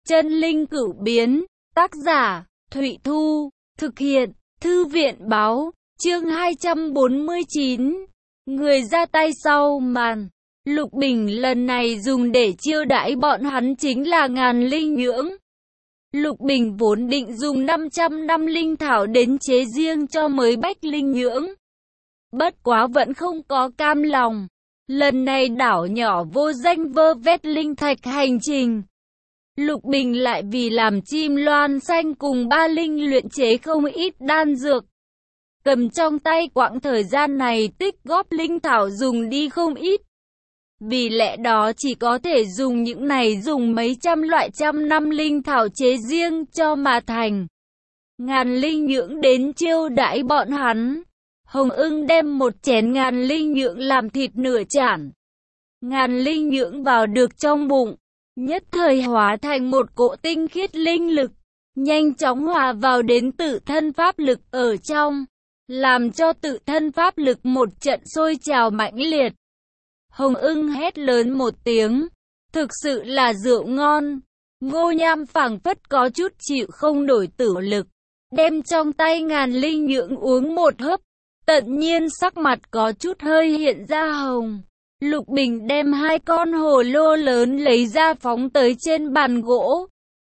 Chân linh cửu biến, tác giả, Thụy Thu, thực hiện, Thư viện báo, chương 249. Người ra tay sau màn. Lục Bình lần này dùng để chiêu đãi bọn hắn chính là ngàn linh nhưỡng. Lục Bình vốn định dùng 500 năm linh thảo đến chế riêng cho mới bách linh nhưỡng. Bất quá vẫn không có cam lòng. Lần này đảo nhỏ vô danh vơ vét linh thạch hành trình. Lục Bình lại vì làm chim loan xanh cùng ba linh luyện chế không ít đan dược. Cầm trong tay quãng thời gian này tích góp linh thảo dùng đi không ít. Vì lẽ đó chỉ có thể dùng những này dùng mấy trăm loại trăm năm linh thảo chế riêng cho mà thành. Ngàn linh nhưỡng đến chiêu đãi bọn hắn. Hồng Ưng đem một chén ngàn linh nhưỡng làm thịt nửa chản. Ngàn linh nhưỡng vào được trong bụng, nhất thời hóa thành một cỗ tinh khiết linh lực, nhanh chóng hòa vào đến tự thân pháp lực ở trong, làm cho tự thân pháp lực một trận sôi trào mãnh liệt. Hồng Ưng hét lớn một tiếng, thực sự là rượu ngon. Ngô Nham phảng phất có chút chịu không nổi tử lực, đem trong tay ngàn linh nhưỡng uống một hớp, tự nhiên sắc mặt có chút hơi hiện ra hồng. Lục Bình đem hai con hồ lô lớn lấy ra phóng tới trên bàn gỗ.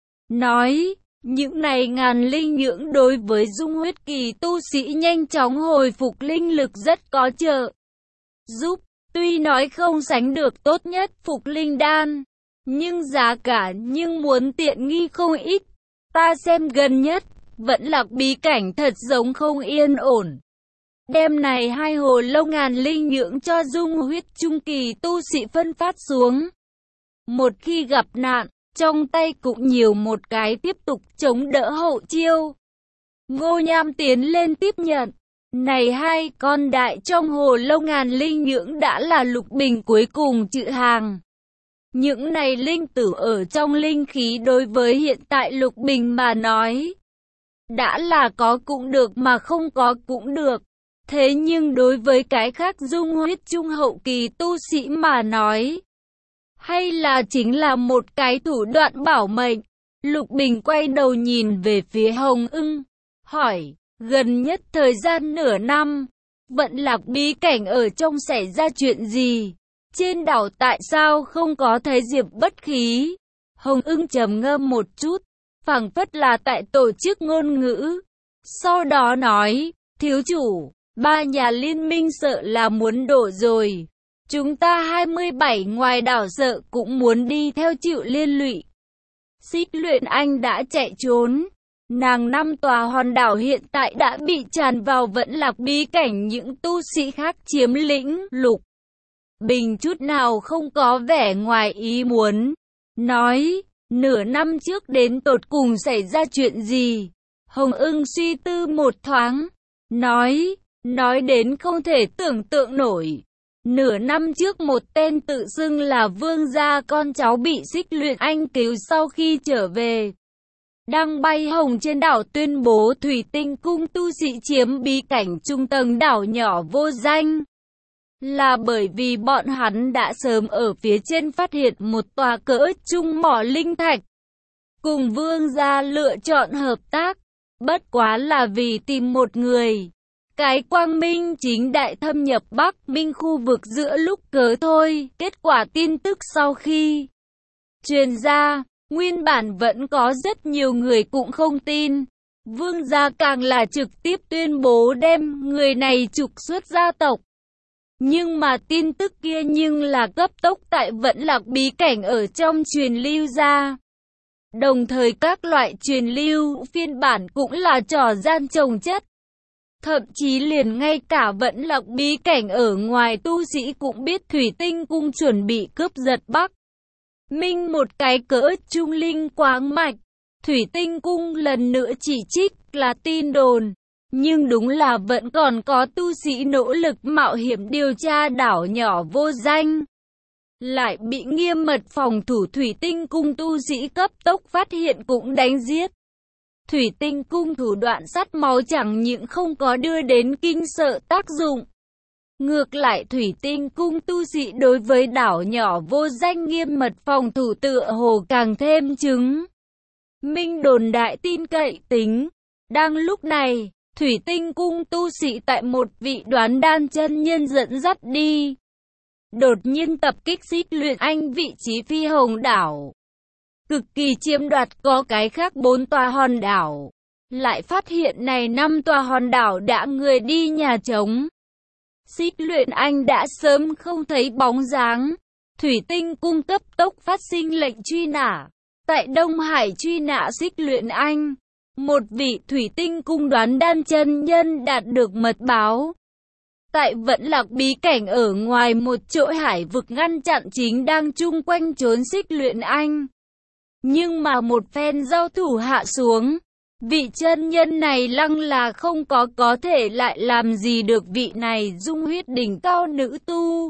Nói, những này ngàn linh nhưỡng đối với dung huyết kỳ tu sĩ nhanh chóng hồi phục linh lực rất có trợ giúp. Tuy nói không sánh được tốt nhất phục linh đan, nhưng giá cả nhưng muốn tiện nghi không ít. Ta xem gần nhất, vẫn là bí cảnh thật giống không yên ổn. Đêm này hai hồ lô ngàn linh nhưỡng cho dung huyết trung kỳ tu sĩ phân phát xuống. Một khi gặp nạn, trong tay cũng nhiều một cái tiếp tục chống đỡ hậu chiêu. Ngô Nham tiến lên tiếp nhận. Này hai con đại trong hồ lô ngàn linh nhưỡng đã là Lục Bình cuối cùng chữ hàng. Những này linh tử ở trong linh khí đối với hiện tại Lục Bình mà nói, đã là có cũng được mà không có cũng được. Thế nhưng đối với cái khác dung huyết trung hậu kỳ tu sĩ mà nói, hay là chính là một cái thủ đoạn bảo mệnh. Lục Bình quay đầu nhìn về phía Hồng Ưng, hỏi, gần nhất thời gian nửa năm, Vận Lạc bí cảnh ở trong xảy ra chuyện gì? Trên đảo tại sao không có thấy Diệp Bất Khí? Hồng Ưng trầm ngâm một chút, phảng phất là tại tổ chức ngôn ngữ. Sau đó nói, thiếu chủ, ba nhà liên minh sợ là muốn đổ rồi. Chúng ta 27 ngoài đảo sợ cũng muốn đi theo chịu liên lụy. Xích Luyện Anh đã chạy trốn. Nàng 5 tòa hòn đảo hiện tại đã bị tràn vào Vận Lạc bí cảnh, những tu sĩ khác chiếm lĩnh. Lục Bình chút nào không có vẻ ngoài ý muốn. Nói, nửa năm trước đến tột cùng xảy ra chuyện gì? Hồng Ưng suy tư một thoáng. Nói đến không thể tưởng tượng nổi. Nửa năm trước một tên tự xưng là vương gia con cháu bị Xích Luyện Anh cứu sau khi trở về. Đang bay hồng trên đảo tuyên bố Thủy Tinh Cung tu sĩ chiếm bí cảnh trung tầng đảo nhỏ vô danh. Là bởi vì bọn hắn đã sớm ở phía trên phát hiện một tòa cỡ trung mỏ linh thạch. Cùng vương gia lựa chọn hợp tác. Bất quá là vì tìm một người. Cái quang minh chính đại thâm nhập Bắc Minh khu vực giữa lúc cớ thôi. Kết quả tin tức sau khi truyền ra, nguyên bản vẫn có rất nhiều người cũng không tin. Vương gia càng là trực tiếp tuyên bố đem người này trục xuất gia tộc. Nhưng mà tin tức kia nhưng là cấp tốc tại Vận Lạc bí cảnh ở trong truyền lưu ra. Đồng thời các loại truyền lưu phiên bản cũng là trò gian chồng chất. Thậm chí liền ngay cả Vận Lạc bí cảnh ở ngoài tu sĩ cũng biết Thủy Tinh Cung chuẩn bị cướp giật Bắc Minh một cái cỡ trung linh quáng mạch. Thủy Tinh Cung lần nữa chỉ trích là tin đồn. Nhưng đúng là vẫn còn có tu sĩ nỗ lực mạo hiểm điều tra đảo nhỏ vô danh. Lại bị nghiêm mật phòng thủ Thủy Tinh Cung tu sĩ cấp tốc phát hiện cũng đánh giết. Thủy Tinh Cung thủ đoạn sắt máu chẳng những không có đưa đến kinh sợ tác dụng. Ngược lại Thủy Tinh Cung tu sĩ đối với đảo nhỏ vô danh nghiêm mật phòng thủ tựa hồ càng thêm chứng Minh đồn đại tin cậy tính. Đang lúc này, Thủy Tinh cung tu sĩ tại một vị Đoán Đan chân nhân dẫn dắt đi, đột nhiên tập kích Xích Luyện Anh vị trí Phi Hồng đảo, cực kỳ chiếm đoạt có cái khác 4 tòa hòn đảo. Lại phát hiện này 5 tòa hòn đảo đã người đi nhà trống. Xích Luyện Anh đã sớm không thấy bóng dáng. Thủy Tinh cung cấp tốc phát sinh lệnh truy nã. Tại Đông Hải truy nã Xích Luyện Anh, một vị Thủy Tinh cung Đoán Đan chân nhân đạt được mật báo. Tại Vẫn Lạc bí cảnh ở ngoài một chỗ hải vực ngăn chặn chính đang chung quanh trốn Xích Luyện Anh. Nhưng mà một phen giao thủ hạ xuống, vị chân nhân này lăng là không có thể lại làm gì được vị này dung huyết đỉnh cao nữ tu.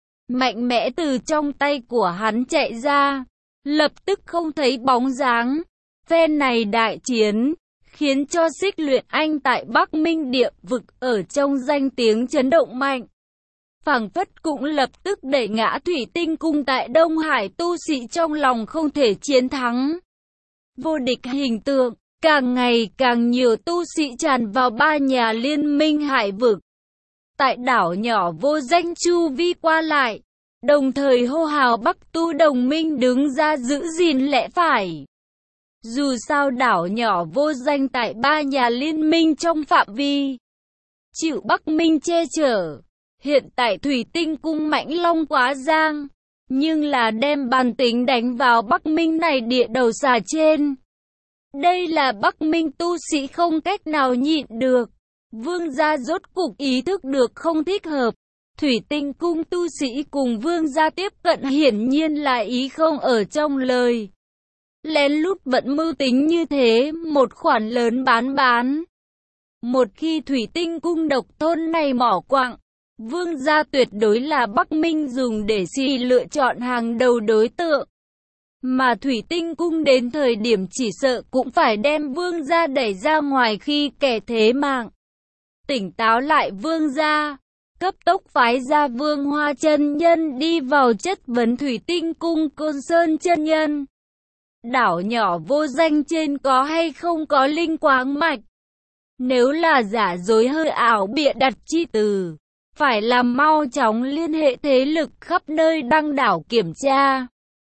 Mạnh mẽ từ trong tay của hắn chạy ra, lập tức không thấy bóng dáng. Phen này đại chiến, khiến cho Xích Luyện Anh tại Bắc Minh địa vực ở trong danh tiếng chấn động mạnh. Phảng phất cũng lập tức đẩy ngã Thủy Tinh cung tại Đông Hải tu sĩ trong lòng không thể chiến thắng. Vô địch hình tượng, càng ngày càng nhiều tu sĩ tràn vào 3 nhà liên minh hải vực. Tại đảo nhỏ vô danh chu vi qua lại, đồng thời hô hào Bắc tu đồng minh đứng ra giữ gìn lẽ phải. Dù sao đảo nhỏ vô danh tại 3 nhà liên minh trong phạm vi chịu Bắc Minh che chở. Hiện tại Thủy Tinh cung Mãnh Long quá giang, nhưng là đem bàn tính đánh vào Bắc Minh này địa đầu xà trên. Đây là Bắc Minh tu sĩ không cách nào nhịn được. Vương gia rốt cục ý thức được không thích hợp. Thủy Tinh cung tu sĩ cùng vương gia tiếp cận hiển nhiên là ý không ở trong lời. Lén lút vẫn mưu tính như thế, một khoản lớn bán. Một khi Thủy Tinh cung độc tôn này mỏ quặng, vương gia tuyệt đối là Bắc Minh dùng để lựa chọn hàng đầu đối tượng. Mà Thủy Tinh cung đến thời điểm chỉ sợ cũng phải đem vương gia đẩy ra ngoài khi kẻ thế mạng. Tỉnh táo lại vương gia, cấp tốc phái ra Vương Hoa chân nhân đi vào chất vấn Thủy Tinh cung Côn Sơn chân nhân. Đảo nhỏ vô danh trên có hay không có linh quáng mạch? Nếu là giả dối hơi ảo bịa đặt chi từ, phải làm mau chóng liên hệ thế lực khắp nơi đăng đảo kiểm tra,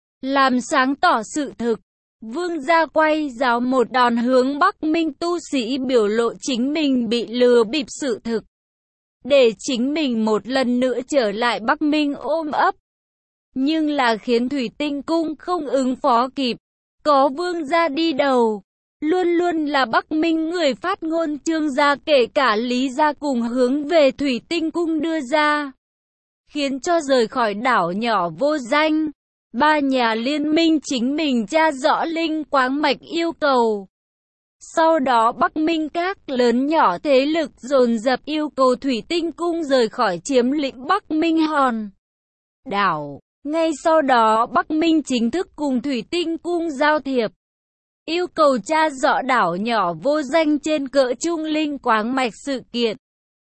làm sáng tỏ sự thực. Vương gia quay giáo một đòn hướng Bắc Minh tu sĩ biểu lộ chính mình bị lừa bịp sự thực, để chính mình một lần nữa trở lại Bắc Minh ôm ấp. Nhưng là khiến Thủy Tinh cung không ứng phó kịp, có vương gia đi đầu, luôn luôn là Bắc Minh người phát ngôn Trương gia kể cả Lý gia cùng hướng về Thủy Tinh cung đưa ra, khiến cho rời khỏi đảo nhỏ vô danh. 3 nhà liên minh chính mình tra rõ linh quáng mạch yêu cầu. Sau đó Bắc Minh các lớn nhỏ thế lực dồn dập yêu cầu Thủy Tinh cung rời khỏi chiếm lĩnh Bắc Minh hòn đảo. Ngay sau đó Bắc Minh chính thức cùng Thủy Tinh cung giao thiệp, yêu cầu tra rõ đảo nhỏ vô danh trên cỡ trung linh quáng mạch sự kiện.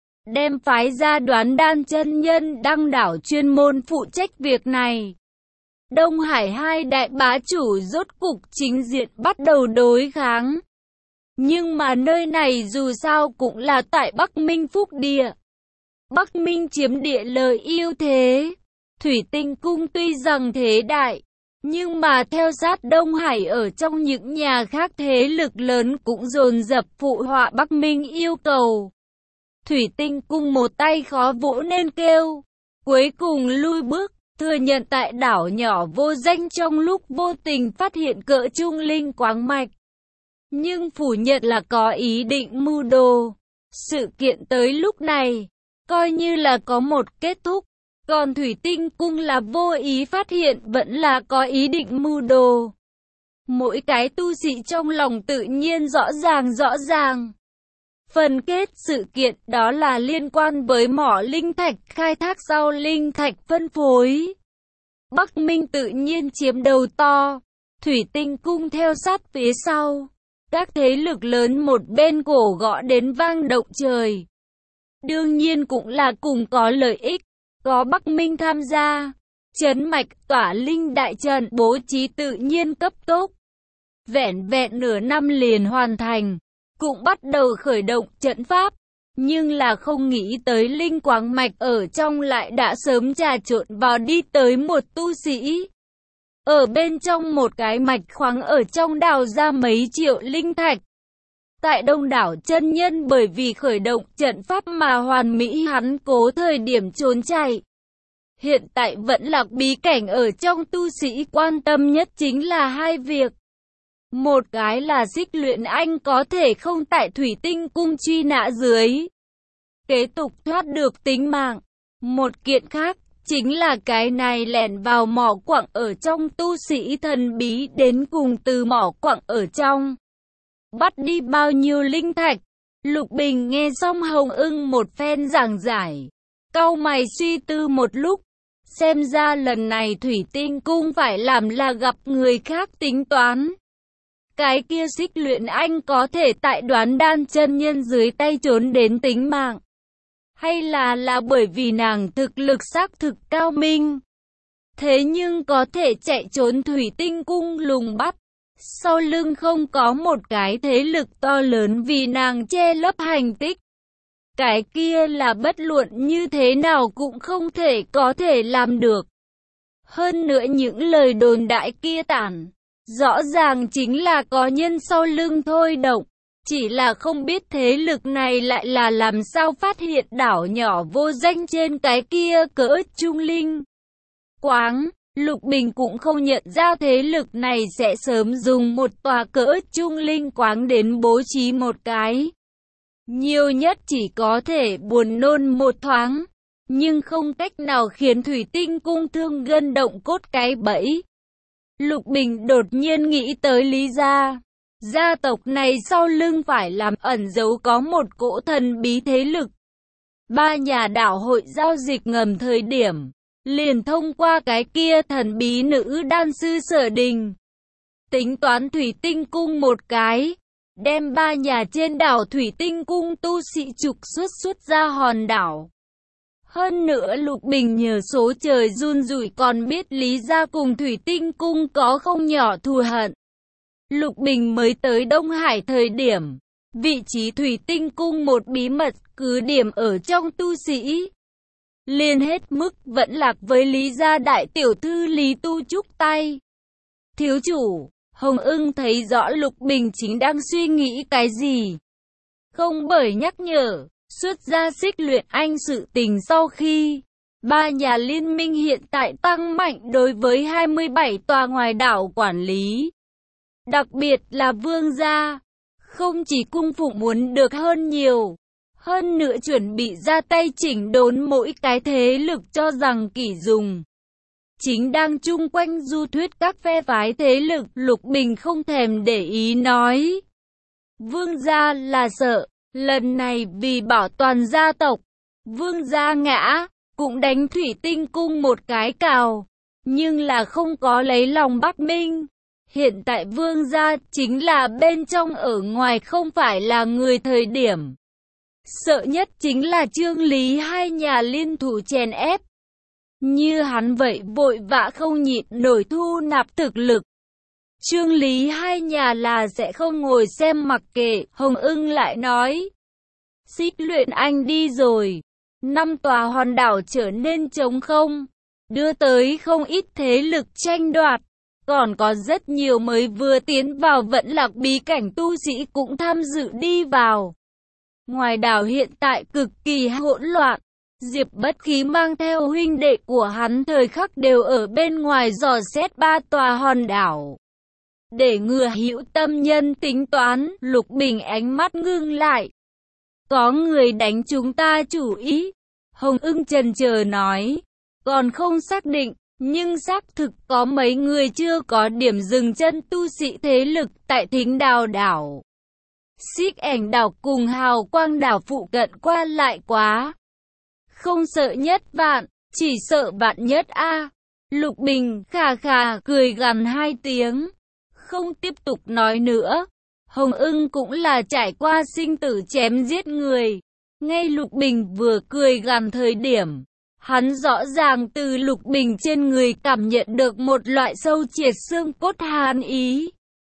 Đem phái ra Đoán Đan chân nhân đăng đảo chuyên môn phụ trách việc này. Đông Hải 2 đại bá chủ rốt cục chính diện bắt đầu đối kháng. Nhưng mà nơi này dù sao cũng là tại Bắc Minh phúc địa. Bắc Minh chiếm địa lợi ưu thế. Thủy Tinh cung tuy rằng thế đại, nhưng mà theo sát Đông Hải ở trong những nhà khác thế lực lớn cũng dồn dập phụ họa Bắc Minh yêu cầu. Thủy Tinh cung một tay khó vỗ nên kêu, cuối cùng lui bước, thừa nhận tại đảo nhỏ vô danh trong lúc vô tình phát hiện cỡ trung linh quáng mạch. Nhưng phủ nhận là có ý định mưu đồ. Sự kiện tới lúc này, coi như là có một kết thúc. Còn Thủy Tinh cung là vô ý phát hiện vẫn là có ý định mưu đồ. Mỗi cái tu sĩ trong lòng tự nhiên rõ ràng. Phần kết sự kiện đó là liên quan với mỏ linh thạch khai thác sau linh thạch phân phối. Bắc Minh tự nhiên chiếm đầu to, Thủy Tinh cung theo sát phía sau. Các thế lực lớn một bên cổ gõ đến vang động trời. Đương nhiên cũng là cùng có lợi ích, có Bắc Minh tham gia. Trấn mạch tỏa linh đại trận bố trí tự nhiên cấp tốc. vẻn vẹn nửa năm liền hoàn thành, cũng bắt đầu khởi động trận pháp, nhưng là không nghĩ tới linh quáng mạch ở trong lại đã sớm trà trộn vào đi tới một tu sĩ. Ở bên trong một cái mạch khoáng ở trong đào ra mấy triệu linh thạch. Tại đông đảo chân nhân bởi vì khởi động trận pháp mà hoàn mỹ hắn cố thời điểm trốn chạy. Hiện tại vẫn lạc bí cảnh ở trong tu sĩ quan tâm nhất chính là hai việc. Một cái là Xích Luyện Anh có thể không tại thủy tinh cung truy nã dưới kế tục thoát được tính mạng. Một kiện khác chính là cái này lẻn vào mỏ quặng ở trong tu sĩ thần bí đến cùng từ mỏ quặng ở trong bắt đi bao nhiêu linh thạch. Lục Bình nghe xong Hồng Ưng một phen giảng giải, cau mày suy tư một lúc, xem ra lần này thủy tinh cung phải làm là gặp người khác tính toán. Cái kia Xích Luyện Anh có thể tại Đoán Đan chân nhân dưới tay trốn đến tính mạng, hay là bởi vì nàng thực lực xác thực cao minh, thế nhưng có thể chạy trốn thủy tinh cung lùng bắt. Sau lưng không có một cái thế lực to lớn vì nàng che lấp hành tích. Cái kia là bất luận như thế nào cũng không thể có thể làm được. Hơn nữa những lời đồn đại kia tản, rõ ràng chính là có nhân sau lưng thôi động. Chỉ là không biết thế lực này lại là làm sao phát hiện đảo nhỏ vô danh trên cái kia cỡ trung linh quáng. Lục Bình cũng không nhận ra thế lực này sẽ sớm dùng một tòa cỡ trung linh quáng đến bố trí một cái. Nhiều nhất chỉ có thể buồn nôn một thoáng, nhưng không cách nào khiến thủy tinh cung thương gân động cốt cái bẫy. Lục Bình đột nhiên nghĩ tới Lý gia. Gia tộc này sau lưng phải làm ẩn giấu có một cỗ thần bí thế lực. Ba nhà đảo hội giao dịch ngầm thời điểm, liền thông qua cái kia thần bí nữ đan sư Sở Đình. Tính toán thủy tinh cung một cái, đem ba nhà trên đảo thủy tinh cung tu sĩ trục xuất ra hòn đảo. Hơn nữa Lục Bình nhờ số trời run rủi còn biết Lý gia cùng thủy tinh cung có không nhỏ thù hận. Lục Bình mới tới Đông Hải thời điểm, vị trí thủy tinh cung một bí mật cứ điểm ở trong tu sĩ. Liền hết mức vẫn lạc với Lý gia đại tiểu thư Lý Tu Trúc tay. Thiếu chủ, Hồng Ưng thấy rõ Lục Bình chính đang suy nghĩ cái gì. Không bởi nhắc nhở, xuất ra Xích Luyện Anh sự tình sau khi ba nhà liên minh hiện tại tăng mạnh đối với 27 tòa ngoài đảo quản lý. Đặc biệt là Vương gia, không chỉ cung phụng muốn được hơn nhiều, hơn nữa chuẩn bị ra tay chỉnh đốn mỗi cái thế lực cho rằng kỷ dùng. Chính đang chung quanh du thuyết các phe phái thế lực, Lục Bình không thèm để ý nói. Vương gia là sợ, lần này vì bảo toàn gia tộc, Vương gia ngã, cũng đánh thủy tinh cung một cái cào, nhưng là không có lấy lòng Bắc Minh. Hiện tại Vương gia chính là bên trong ở ngoài không phải là người thời điểm. Sợ nhất chính là Trương Lý hai nhà liên thủ chèn ép. Như hắn vậy vội vã không nhịn nổi thu nạp thực lực. Trương Lý hai nhà là sẽ không ngồi xem mặc kệ. Hồng Ưng lại nói. Xích Luyện Anh đi rồi. 5 tòa hòn đảo trở nên trống không. Đưa tới không ít thế lực tranh đoạt. Còn có rất nhiều mới vừa tiến vào vẫn lạc bí cảnh tu sĩ cũng tham dự đi vào. Ngoài đảo hiện tại cực kỳ hỗn loạn. Diệp Bất Khí mang theo huynh đệ của hắn thời khắc đều ở bên ngoài dò xét 3 tòa hòn đảo. Để ngừa hữu tâm nhân tính toán, Lục Bình ánh mắt ngưng lại. Có người đánh chúng ta chủ ý. Hồng Ưng chần chờ nói. Còn không xác định, nhưng xác thực có mấy người chưa có điểm dừng chân tu sĩ thế lực tại Thính Đào đảo. Xích Ảnh đảo cùng Hào Quang đảo phụ cận qua lại quá. Không sợ nhất vạn, chỉ sợ vạn nhất a. Lục Bình khà khà cười gằn 2 tiếng, không tiếp tục nói nữa. Hồng Ưng cũng là trải qua sinh tử chém giết người. Ngay Lục Bình vừa cười gằn thời điểm, hắn rõ ràng từ Lục Bình trên người cảm nhận được một loại sâu triệt xương cốt hàn ý.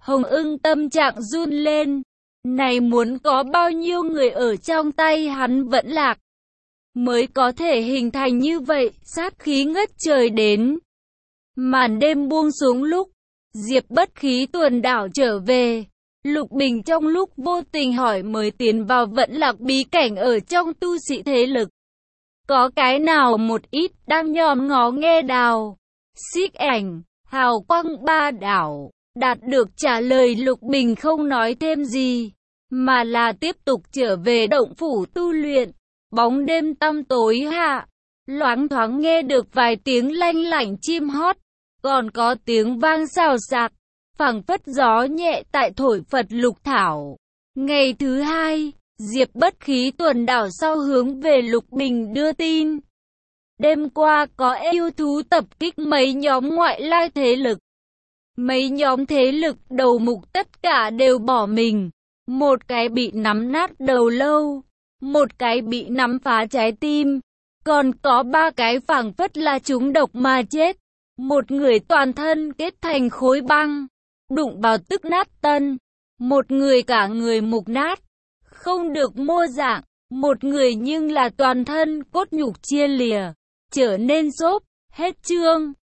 Hồng Ưng tâm trạng run lên. Này muốn có bao nhiêu người ở trong tay hắn vẫn lạc, mới có thể hình thành như vậy, sát khí ngất trời đến. Màn đêm buông xuống lúc Diệp Bất Khí tuần đảo trở về, Lục Bình trong lúc vô tình hỏi mới tiến vào Vẫn Lạc bí cảnh ở trong tu sĩ thế lực. Có cái nào một ít đang nhòm ngó nghe đào, xích ảnh, hào quang ba đảo. Đạt được trả lời, Lục Bình không nói thêm gì, mà là tiếp tục trở về động phủ tu luyện. Bóng đêm tăm tối hạ, loáng thoáng nghe được vài tiếng lanh lảnh chim hót, còn có tiếng vang xào xạc, phảng phất gió nhẹ tại thổi phật lục thảo. Ngày thứ hai, Diệp Bất Khí tuần đảo sau hướng về Lục Bình đưa tin. Đêm qua có yêu thú tập kích mấy nhóm ngoại lai thế lực. Mấy nhóm thế lực đầu mục tất cả đều bỏ mình. Một cái bị nắm nát đầu lâu, một cái bị nắm phá trái tim, còn có 3 cái phảng phất là trúng độc mà chết. Một người toàn thân kết thành khối băng, đụng vào tức nát tân. Một người cả người mục nát, không được mô dạng. Một người nhưng là toàn thân cốt nhục chia lìa, trở nên xốp. Hết chương.